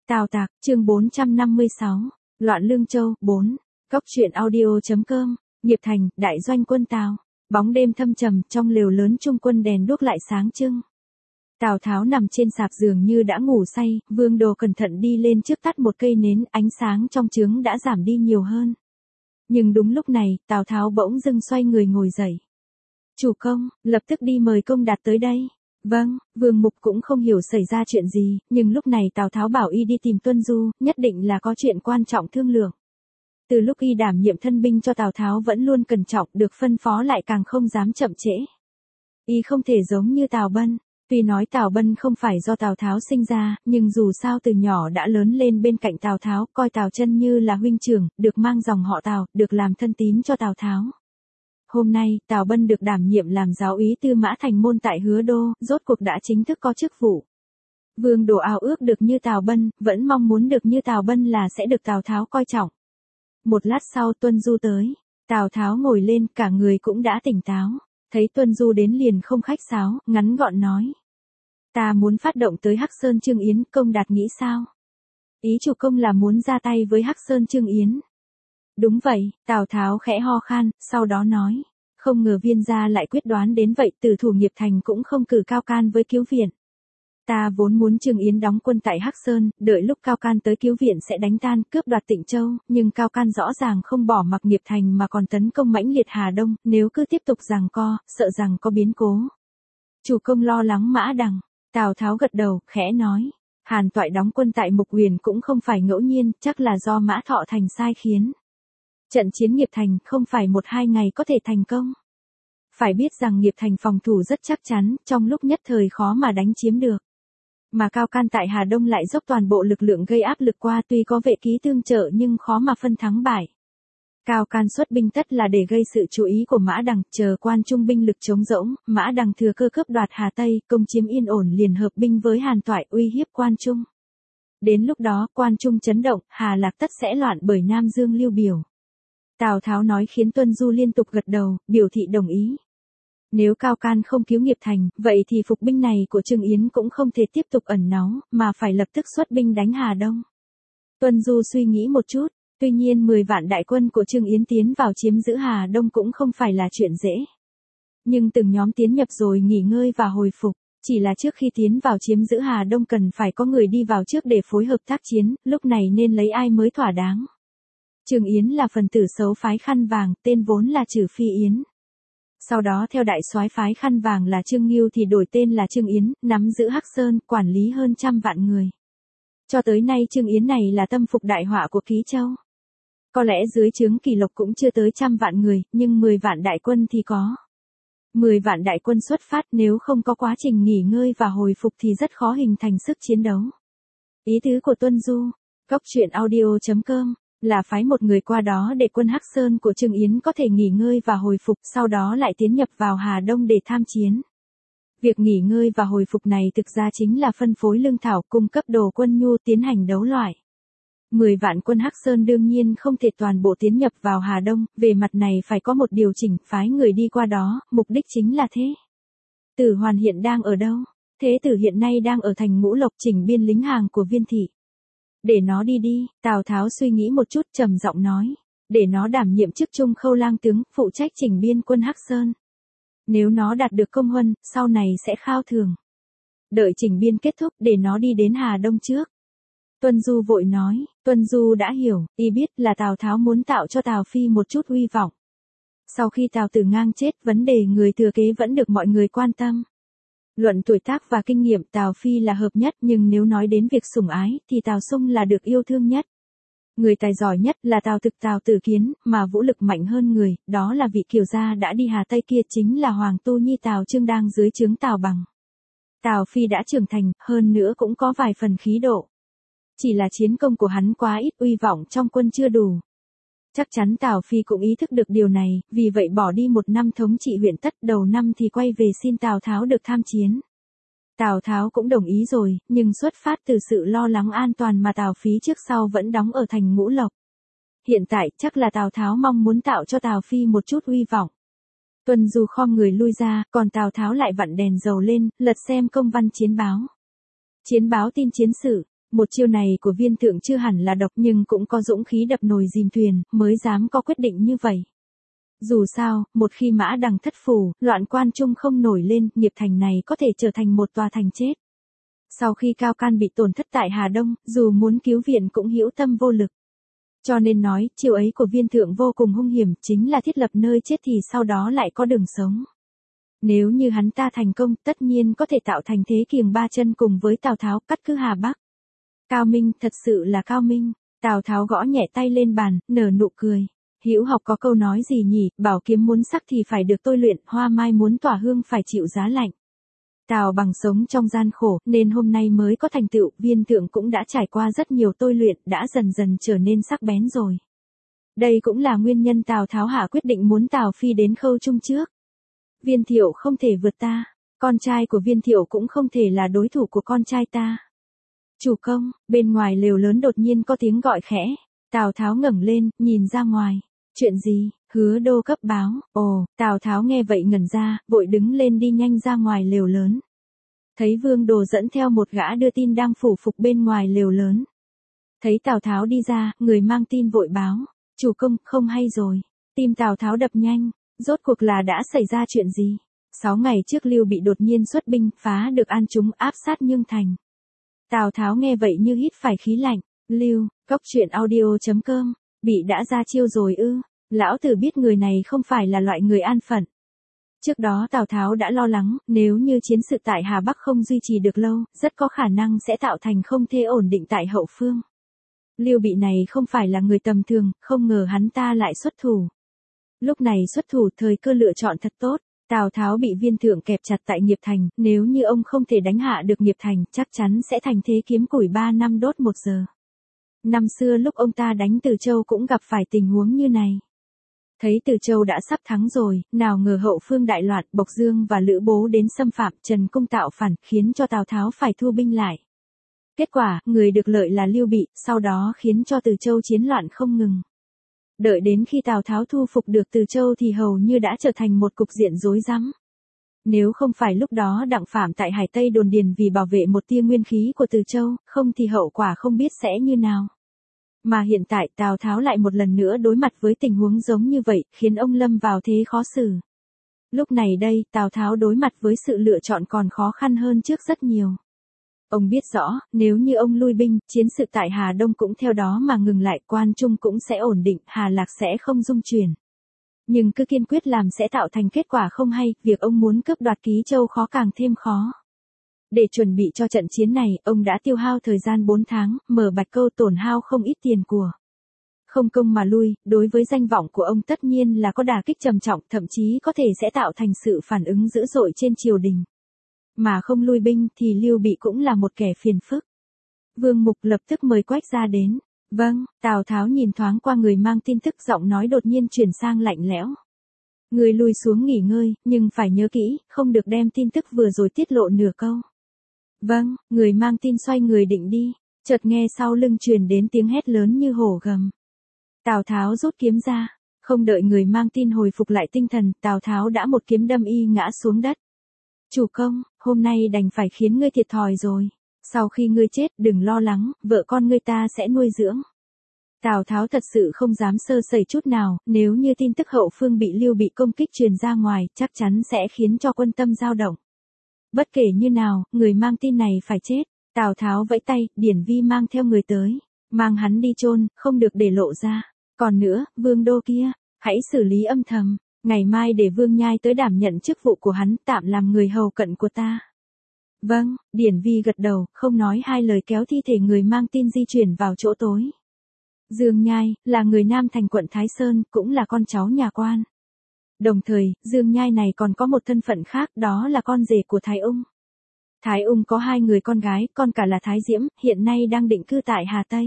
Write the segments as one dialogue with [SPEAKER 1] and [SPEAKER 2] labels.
[SPEAKER 1] Tào Tạc, chương 456, Loạn Lương Châu, 4, Cóc truyện audio.com, Nghiệp Thành, đại doanh quân Tào. Bóng đêm thâm trầm, trong lều lớn trung quân đèn đuốc lại sáng trưng. Tào Tháo nằm trên sạp giường như đã ngủ say, Vương Đồ cẩn thận đi lên trước tắt một cây nến, ánh sáng trong trướng đã giảm đi nhiều hơn. Nhưng đúng lúc này, Tào Tháo bỗng dưng xoay người ngồi dậy. Chủ công, lập tức đi mời Công Đạt tới đây. Vâng, Vương Mục cũng không hiểu xảy ra chuyện gì, nhưng lúc này Tào Tháo bảo y đi tìm Tuân Du, nhất định là có chuyện quan trọng thương lượng. Từ lúc y đảm nhiệm thân binh cho Tào Tháo vẫn luôn cẩn trọng, được phân phó lại càng không dám chậm trễ. Y không thể giống như Tào Bân, tuy nói Tào Bân không phải do Tào Tháo sinh ra, nhưng dù sao từ nhỏ đã lớn lên bên cạnh Tào Tháo, coi Tào Chân như là huynh trưởng, được mang dòng họ Tào, được làm thân tín cho Tào Tháo. Hôm nay, Tào Bân được đảm nhiệm làm giáo úy Tư Mã Thành Môn tại Hứa Đô, rốt cuộc đã chính thức có chức vụ. Vương Đồ ao ước được như Tào Bân, vẫn mong muốn được như Tào Bân là sẽ được Tào Tháo coi trọng. Một lát sau Tuân Du tới, Tào Tháo ngồi lên, cả người cũng đã tỉnh táo. Thấy Tuân Du đến liền không khách sáo, ngắn gọn nói. Ta muốn phát động tới Hắc Sơn Trương Yến, Công Đạt nghĩ sao? Ý chủ công là muốn ra tay với Hắc Sơn Trương Yến. Đúng vậy, Tào Tháo khẽ ho khan, sau đó nói. Không ngờ Viên gia lại quyết đoán đến vậy, Tử thủ Nghiệp Thành cũng không cử Cao Can với cứu viện. Ta vốn muốn Trương Yến đóng quân tại Hắc Sơn, đợi lúc Cao Can tới cứu viện sẽ đánh tan, cướp đoạt Tịnh Châu, nhưng Cao Can rõ ràng không bỏ mặc Nghiệp Thành mà còn tấn công mãnh liệt Hà Đông, nếu cứ tiếp tục giằng co, sợ rằng có biến cố. Chủ công lo lắng Mã Đằng. Tào Tháo gật đầu, khẽ nói. Hàn Toại đóng quân tại Mục Huyền cũng không phải ngẫu nhiên, chắc là do Mã Thọ Thành sai khiến. Trận chiến Nghiệp Thành không phải 1-2 ngày có thể thành công. Phải biết rằng Nghiệp Thành phòng thủ rất chắc chắn, trong lúc nhất thời khó mà đánh chiếm được. Mà Cao Can tại Hà Đông lại dốc toàn bộ lực lượng gây áp lực qua, tuy có vệ ký tương trợ nhưng khó mà phân thắng bại. Cao Can xuất binh tất là để gây sự chú ý của Mã Đằng, chờ Quan Trung binh lực trống rỗng, Mã Đằng thừa cơ cướp đoạt Hà Tây, công chiếm yên ổn liền hợp binh với Hàn Toại uy hiếp Quan Trung. Đến lúc đó Quan Trung chấn động, Hà Lạc tất sẽ loạn bởi Nam Dương Lưu Biểu. Tào Tháo nói khiến Tuân Du liên tục gật đầu, biểu thị đồng ý. Nếu Cao Can không cứu Nghiệp Thành, vậy thì phục binh này của Trương Yến cũng không thể tiếp tục ẩn náu, mà phải lập tức xuất binh đánh Hà Đông. Tuân Du suy nghĩ một chút, tuy nhiên 10 vạn đại quân của Trương Yến tiến vào chiếm giữ Hà Đông cũng không phải là chuyện dễ. Nhưng từng nhóm tiến nhập rồi nghỉ ngơi và hồi phục, chỉ là trước khi tiến vào chiếm giữ Hà Đông cần phải có người đi vào trước để phối hợp tác chiến, lúc này nên lấy ai mới thỏa đáng. Trương Yến là phần tử xấu phái Khăn Vàng, tên vốn là Trử Phi Yến. Sau đó theo đại soái phái Khăn Vàng là Trương Ngưu thì đổi tên là Trương Yến, nắm giữ Hắc Sơn, quản lý hơn 100 vạn người. Cho tới nay Trương Yến này là tâm phục đại họa của Ký Châu. Có lẽ dưới trướng Kỳ Lộc cũng chưa tới 100 vạn người, nhưng 10 vạn đại quân thì có. 10 vạn đại quân xuất phát, nếu không có quá trình nghỉ ngơi và hồi phục thì rất khó hình thành sức chiến đấu. Ý tứ của Tuân Du, Cóc truyện audio.com, là phái một người qua đó để quân Hắc Sơn của Trương Yến có thể nghỉ ngơi và hồi phục, sau đó lại tiến nhập vào Hà Đông để tham chiến. Việc nghỉ ngơi và hồi phục này thực ra chính là phân phối lương thảo, cung cấp đồ quân nhu, tiến hành đấu loại. 10 vạn quân Hắc Sơn đương nhiên không thể toàn bộ tiến nhập vào Hà Đông, về mặt này phải có một điều chỉnh, phái người đi qua đó, mục đích chính là thế. Tử Hoàn hiện đang ở đâu? Thế Tử hiện nay đang ở thành Ngũ Lộc chỉnh biên lính hàng của Viên thị. Để nó đi đi, Tào Tháo suy nghĩ một chút trầm giọng nói. Để nó đảm nhiệm chức Trung Khâu lang tướng, phụ trách chỉnh biên quân Hắc Sơn. Nếu nó đạt được công huân, sau này sẽ khao thường. Đợi chỉnh biên kết thúc để nó đi đến Hà Đông trước. Tuân Du vội nói, Tuân Du đã hiểu, y biết là Tào Tháo muốn tạo cho Tào Phi một chút uy vọng. Sau khi Tào Tử Ngang chết, vấn đề người thừa kế vẫn được mọi người quan tâm. Luận tuổi tác và kinh nghiệm Tào Phi là hợp nhất, nhưng nếu nói đến việc sủng ái thì Tào Sung là được yêu thương nhất. Người tài giỏi nhất là Tào Thực Tào Tử Kiến, mà vũ lực mạnh hơn người, đó là vị Kiều gia đã đi Hà Tây kia, chính là Hoàng Tu Nhi Tào Trương đang dưới trướng Tào Bằng. Tào Phi đã trưởng thành, hơn nữa cũng có vài phần khí độ. Chỉ là chiến công của hắn quá ít, uy vọng trong quân chưa đủ. Chắc chắn Tào Phi cũng ý thức được điều này, vì vậy bỏ đi 1 năm thống trị huyện Tất, đầu năm thì quay về xin Tào Tháo được tham chiến. Tào Tháo cũng đồng ý rồi, nhưng xuất phát từ sự lo lắng an toàn mà Tào Phi trước sau vẫn đóng ở thành Ngũ Lộc. Hiện tại chắc là Tào Tháo mong muốn tạo cho Tào Phi một chút uy vọng. Tuân Du khom người lui ra, còn Tào Tháo lại vặn đèn dầu lên, lật xem công văn chiến báo. Chiến báo tin chiến sự. Một chiêu này của viên thượng chưa hẳn là độc nhưng cũng có dũng khí đập nồi dìm thuyền, mới dám có quyết định như vậy. Dù sao, một khi Mã Đằng thất phủ, loạn quan trung không nổi lên, nghiệp thành này có thể trở thành một tòa thành chết. Sau khi Cao Can bị tổn thất tại Hà Đông, dù muốn cứu viện cũng hữu tâm vô lực. Cho nên nói, chiêu ấy của viên thượng vô cùng hung hiểm, chính là thiết lập nơi chết thì sau đó lại có đường sống. Nếu như hắn ta thành công, tất nhiên có thể tạo thành thế kiềng ba chân cùng với Tào Tháo cắt cứ Hà Bắc. Cao minh, thật sự là cao minh. Tào Tháo gõ nhẹ tay lên bàn, nở nụ cười. Hữu học có câu nói gì nhỉ, bảo kiếm muốn sắc thì phải được tôi luyện, hoa mai muốn tỏa hương phải chịu giá lạnh. Tào Bằng sống trong gian khổ, nên hôm nay mới có thành tựu, viên thượng cũng đã trải qua rất nhiều tôi luyện, đã dần dần trở nên sắc bén rồi. Đây cũng là nguyên nhân Tào Tháo hạ quyết định muốn Tào Phi đến Khâu Trung trước. Viên Thiệu không thể vượt ta, con trai của Viên Thiệu cũng không thể là đối thủ của con trai ta. Chủ công, bên ngoài lều lớn đột nhiên có tiếng gọi khẽ. Tào Tháo ngẩng lên, nhìn ra ngoài. Chuyện gì? Hứa Đô cấp báo. Ồ, Tào Tháo nghe vậy ngẩn ra, vội đứng lên đi nhanh ra ngoài lều lớn. Thấy Vương Đồ dẫn theo một gã đưa tin đang phủ phục bên ngoài lều lớn. Thấy Tào Tháo đi ra, người mang tin vội báo. Chủ công, không hay rồi. Tim Tào Tháo đập nhanh. Rốt cuộc là đã xảy ra chuyện gì? 6 ngày trước Lưu Bị đột nhiên xuất binh, phá được An Chúng, áp sát Nhương Thành. Tào Tháo nghe vậy như hít phải khí lạnh. Lưu, Cốc Truyện Audio.com, Bị đã ra chiêu rồi ư? Lão tử biết người này không phải là loại người an phận. Trước đó Tào Tháo đã lo lắng, nếu như chiến sự tại Hà Bắc không duy trì được lâu, rất có khả năng sẽ tạo thành không thể ổn định tại hậu phương. Lưu Bị này không phải là người tầm thường, không ngờ hắn ta lại xuất thủ. Lúc này xuất thủ, thời cơ lựa chọn thật tốt. Tào Tháo bị viên thượng kẹp chặt tại Nghiệp Thành, nếu như ông không thể đánh hạ được Nghiệp Thành, chắc chắn sẽ thành thế kiếm củi 3 năm đốt 1 giờ. Năm xưa lúc ông ta đánh Từ Châu cũng gặp phải tình huống như này. Thấy Từ Châu đã sắp thắng rồi, nào ngờ hậu phương đại loạn, Bộc Dương và Lữ Bố đến xâm phạm, Trần Cung tạo phản, khiến cho Tào Tháo phải thu binh lại. Kết quả, người được lợi là Lưu Bị, sau đó khiến cho Từ Châu chiến loạn không ngừng. Đợi đến khi Tào Tháo thu phục được Từ Châu thì hầu như đã trở thành một cục diện rối rắm. Nếu không phải lúc đó Đặng Phạm tại Hải Tây đồn điền vì bảo vệ một tia nguyên khí của Từ Châu, không thì hậu quả không biết sẽ như nào. Mà hiện tại Tào Tháo lại một lần nữa đối mặt với tình huống giống như vậy, khiến ông lâm vào thế khó xử. Lúc này đây, Tào Tháo đối mặt với sự lựa chọn còn khó khăn hơn trước rất nhiều. Ông biết rõ, nếu như ông lui binh, chiến sự tại Hà Đông cũng theo đó mà ngừng lại, Quan Trung cũng sẽ ổn định, Hà Lạc sẽ không rung chuyển. Nhưng cứ kiên quyết làm sẽ tạo thành kết quả không hay, việc ông muốn cướp đoạt Ký Châu khó càng thêm khó. Để chuẩn bị cho trận chiến này, ông đã tiêu hao thời gian 4 tháng, mở Bạch Câu tổn hao không ít tiền của. Không công mà lui, đối với danh vọng của ông tất nhiên là có đả kích trầm trọng, thậm chí có thể sẽ tạo thành sự phản ứng dữ dội trên triều đình. Mà không lui binh thì Lưu Bị cũng là một kẻ phiền phức. Vương Mục lập tức mời Quách gia đến. Vâng, Tào Tháo nhìn thoáng qua người mang tin tức, giọng nói đột nhiên chuyển sang lạnh lẽo. Người lui xuống nghỉ ngơi, nhưng phải nhớ kỹ, không được đem tin tức vừa rồi tiết lộ nửa câu. Vâng, người mang tin xoay người định đi, chợt nghe sau lưng truyền đến tiếng hét lớn như hổ gầm. Tào Tháo rút kiếm ra, không đợi người mang tin hồi phục lại tinh thần, Tào Tháo đã một kiếm đâm y ngã xuống đất. Chủ công, hôm nay đành phải khiến ngươi thiệt thòi rồi. Sau khi ngươi chết, đừng lo lắng, vợ con ngươi ta sẽ nuôi dưỡng. Tào Tháo thật sự không dám sơ sẩy chút nào, nếu như tin tức hậu phương bị Lưu Bị công kích truyền ra ngoài, chắc chắn sẽ khiến cho quân tâm dao động. Bất kể như nào, người mang tin này phải chết. Tào Tháo vẫy tay, Điển Vi mang theo người tới. Mang hắn đi chôn, không được để lộ ra. Còn nữa, Vương Đô kia, hãy xử lý âm thầm. Ngày mai để Vương Nhai tới đảm nhận chức vụ của hắn, tạm làm người hầu cận của ta. Vâng, Điển Vi gật đầu, không nói hai lời kéo thi thể người mang tin di chuyển vào chỗ tối. Dương Nhai, là người Nam Thành quận Thái Sơn, cũng là con cháu nhà quan. Đồng thời, Dương Nhai này còn có một thân phận khác, đó là con rể của Thái Ung. Thái Ung có 2 người con gái, con cả là Thái Diễm, hiện nay đang định cư tại Hà Tây.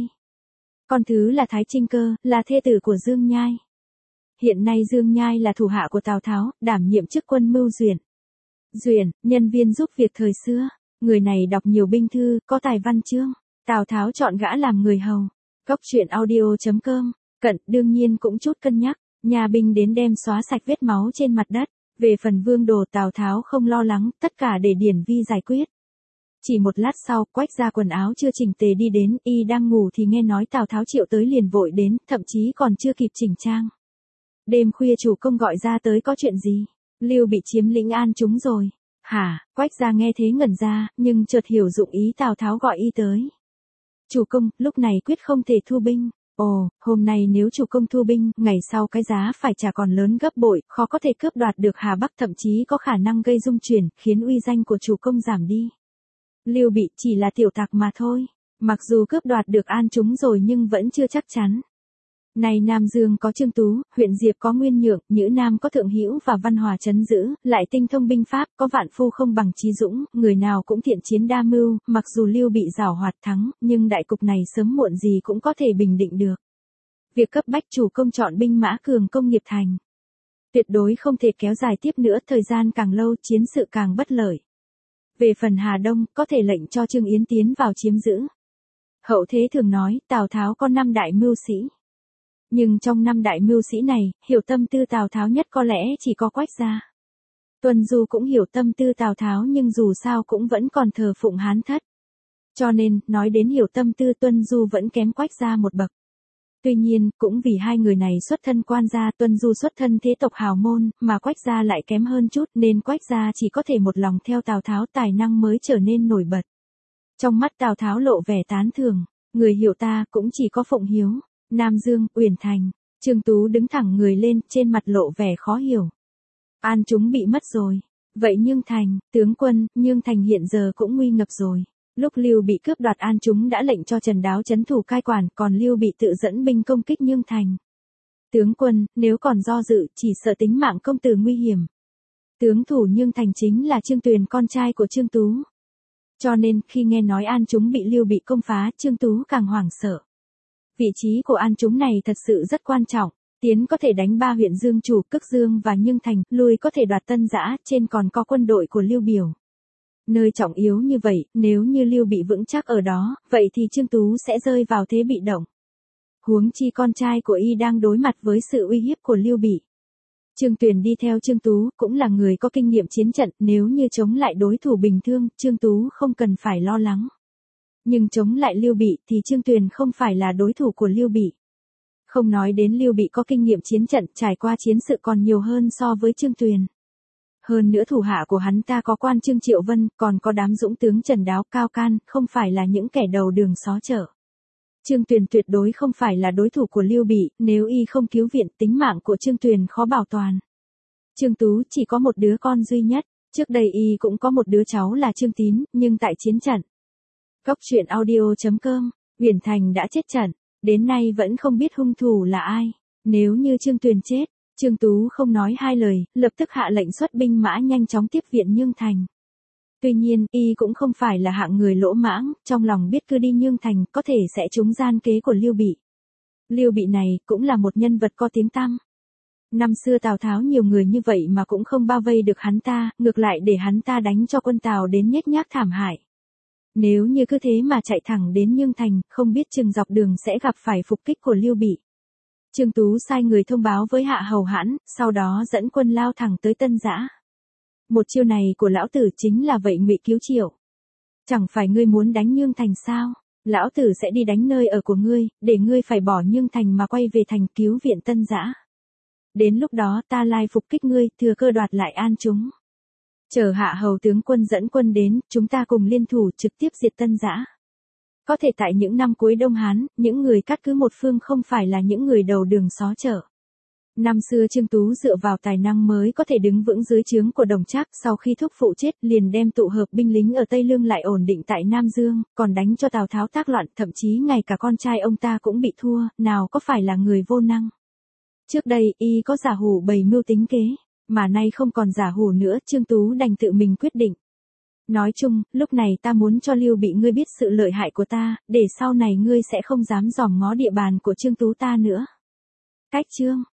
[SPEAKER 1] Con thứ là Thái Trinh Cơ, là thê tử của Dương Nhai. Hiện nay Dương Nhai là thủ hạ của Tào Tháo, đảm nhiệm chức quân mưu duyển. Duyển, nhân viên giúp việc thời xưa. Người này đọc nhiều binh thư, có tài văn chương. Tào Tháo chọn gã làm người hầu. Cốc Truyện Audio.com, Cận đương nhiên cũng chút cân nhắc. Nhà binh đến đem xóa sạch vết máu trên mặt đất. Về phần Vương Đồ, Tào Tháo không lo lắng, tất cả để Điển Vi giải quyết. Chỉ một lát sau, Quách gia quần áo chưa chỉnh tề đi đến, y đang ngủ thì nghe nói Tào Tháo triệu tới liền vội đến, thậm chí còn chưa kịp chỉnh trang. Đêm khuya chủ công gọi ra tới có chuyện gì? Lưu Bị chiếm lĩnh An Chúng rồi. Hả? Quách gia nghe thế ngẩn ra, nhưng chợt hiểu dụng ý Tào Tháo gọi y tới. Chủ công, lúc này quyết không thể thu binh. Ồ, hôm nay nếu chủ công thu binh, ngày sau cái giá phải trả còn lớn gấp bội, khó có thể cướp đoạt được Hà Bắc, thậm chí có khả năng gây dung chuyển, khiến uy danh của chủ công giảm đi. Lưu Bị chỉ là tiểu tặc mà thôi, mặc dù cướp đoạt được An Chúng rồi nhưng vẫn chưa chắc chắn. Này Nam Dương có Trương Tú, huyện Diệp có Nguyên Nhượng, Nhữ Nam có Thượng Hữu và Văn Hòa trấn giữ, lại tinh thông binh pháp, có vạn phu không bằng Chí Dũng, người nào cũng thiện chiến đa mưu, mặc dù Lưu Bị giảo hoạt thắng, nhưng đại cục này sớm muộn gì cũng có thể bình định được. Việc cấp bách chủ công chọn binh mã cường công nghiệp thành. Tuyệt đối không thể kéo dài tiếp nữa, thời gian càng lâu chiến sự càng bất lợi. Về phần Hà Đông, có thể lệnh cho Trương Yến tiến vào chiếm giữ. Hậu thế thường nói, Tào Tháo có 5 đại mưu sĩ. Nhưng trong 5 đại mưu sĩ này, hiểu tâm tư Tào Tháo nhất có lẽ chỉ có Quách gia. Tuân Du cũng hiểu tâm tư Tào Tháo nhưng dù sao cũng vẫn còn thờ phụng Hán thất. Cho nên, nói đến hiểu tâm tư Tuân Du vẫn kém Quách gia một bậc. Tuy nhiên, cũng vì hai người này xuất thân quan gia, Tuân Du xuất thân thế tộc hào môn, mà Quách gia lại kém hơn chút nên Quách gia chỉ có thể một lòng theo Tào Tháo, tài năng mới trở nên nổi bật. Trong mắt Tào Tháo lộ vẻ tán thưởng, người hiểu ta cũng chỉ có Phụng Hiếu. Nam Dương, Uyển Thành, Trương Tú đứng thẳng người lên, trên mặt lộ vẻ khó hiểu. An Chúng bị mất rồi. Vậy Nhương Thành, tướng quân, Nhương Thành hiện giờ cũng nguy ngập rồi. Lúc Lưu Bị cướp đoạt An Chúng đã lệnh cho Trần Đáo trấn thủ cai quản, còn Lưu Bị tự dẫn binh công kích Nhương Thành. Tướng quân, nếu còn do dự, chỉ sợ tính mạng công tử nguy hiểm. Tướng thủ Nhương Thành chính là Trương Tuyền, con trai của Trương Tú. Cho nên, khi nghe nói An Chúng bị Lưu Bị công phá, Trương Tú càng hoảng sợ. Vị trí của An Chúng này thật sự rất quan trọng, tiến có thể đánh 3 huyện Dương Chủ, Cức Dương và Nhương Thành, lui có thể đoạt Tân Giã, trên còn có quân đội của Lưu Biểu. Nơi trọng yếu như vậy, nếu như Lưu Bị vững chắc ở đó, vậy thì Trương Tú sẽ rơi vào thế bị động. Huống chi con trai của y đang đối mặt với sự uy hiếp của Lưu Bị. Trương Tuyền đi theo Trương Tú, cũng là người có kinh nghiệm chiến trận, nếu như chống lại đối thủ bình thường, Trương Tú không cần phải lo lắng. Nhưng chống lại Lưu Bị thì Trương Tuyền không phải là đối thủ của Lưu Bị. Không nói đến Lưu Bị có kinh nghiệm chiến trận, trải qua chiến sự còn nhiều hơn so với Trương Tuyền. Hơn nữa thủ hạ của hắn ta có quan Trương Triệu Vân, còn có đám dũng tướng Trần Đáo, Cao Can, không phải là những kẻ đầu đường xó chợ. Trương Tuyền tuyệt đối không phải là đối thủ của Lưu Bị, nếu y không cứu viện, tính mạng của Trương Tuyền khó bảo toàn. Trương Tú chỉ có một đứa con duy nhất, trước đây y cũng có một đứa cháu là Trương Tín, nhưng tại chiến trận. Góc truyện audio.com, Uyển Thành đã chết trận, đến nay vẫn không biết hung thủ là ai. Nếu như Trương Tuyền chết, Trương Tú không nói hai lời, lập tức hạ lệnh xuất binh mã nhanh chóng tiếp viện Nhương Thành. Tuy nhiên, y cũng không phải là hạng người lỗ mãng, trong lòng biết cứ đi Nhương Thành có thể sẽ trúng gian kế của Lưu Bị. Lưu Bị này cũng là một nhân vật có tiếng tăm. Năm xưa Tào Tháo nhiều người như vậy mà cũng không bao vây được hắn ta, ngược lại để hắn ta đánh cho quân Tào đến nhếch nhác thảm hại. Nếu như cứ thế mà chạy thẳng đến Nhương Thành, không biết chừng dọc đường sẽ gặp phải phục kích của Lưu Bị. Trương Tú sai người thông báo với Hạ Hầu Hãn, sau đó dẫn quân lao thẳng tới Tân Giã. Một chiêu này của lão tử chính là vậy Ngụy Cứu Triệu. Chẳng phải ngươi muốn đánh Nhương Thành sao? Lão tử sẽ đi đánh nơi ở của ngươi, để ngươi phải bỏ Nhương Thành mà quay về thành cứu viện Tân Giã. Đến lúc đó ta lai phục kích ngươi, thừa cơ đoạt lại An Chúng. Chờ Hạ Hầu tướng quân dẫn quân đến, chúng ta cùng liên thủ trực tiếp diệt Tân Giã. Có thể tại những năm cuối Đông Hán, những người cắt cứ một phương không phải là những người đầu đường xó chợ. Năm xưa Trương Tú dựa vào tài năng mới có thể đứng vững dưới trướng của Đồng Trác, sau khi thúc phụ chết liền đem tụ hợp binh lính ở Tây Lương lại ổn định tại Nam Dương, còn đánh cho Tào Tháo tác loạn, thậm chí ngay cả con trai ông ta cũng bị thua, nào có phải là người vô năng. Trước đây, y có giả hủ bày mưu tính kế, mà nay không còn giả hủ nữa, Trương Tú đành tự mình quyết định. Nói chung, lúc này ta muốn cho Lưu Bị ngươi biết sự lợi hại của ta, để sau này ngươi sẽ không dám dòm ngó địa bàn của Trương Tú ta nữa. Cách chương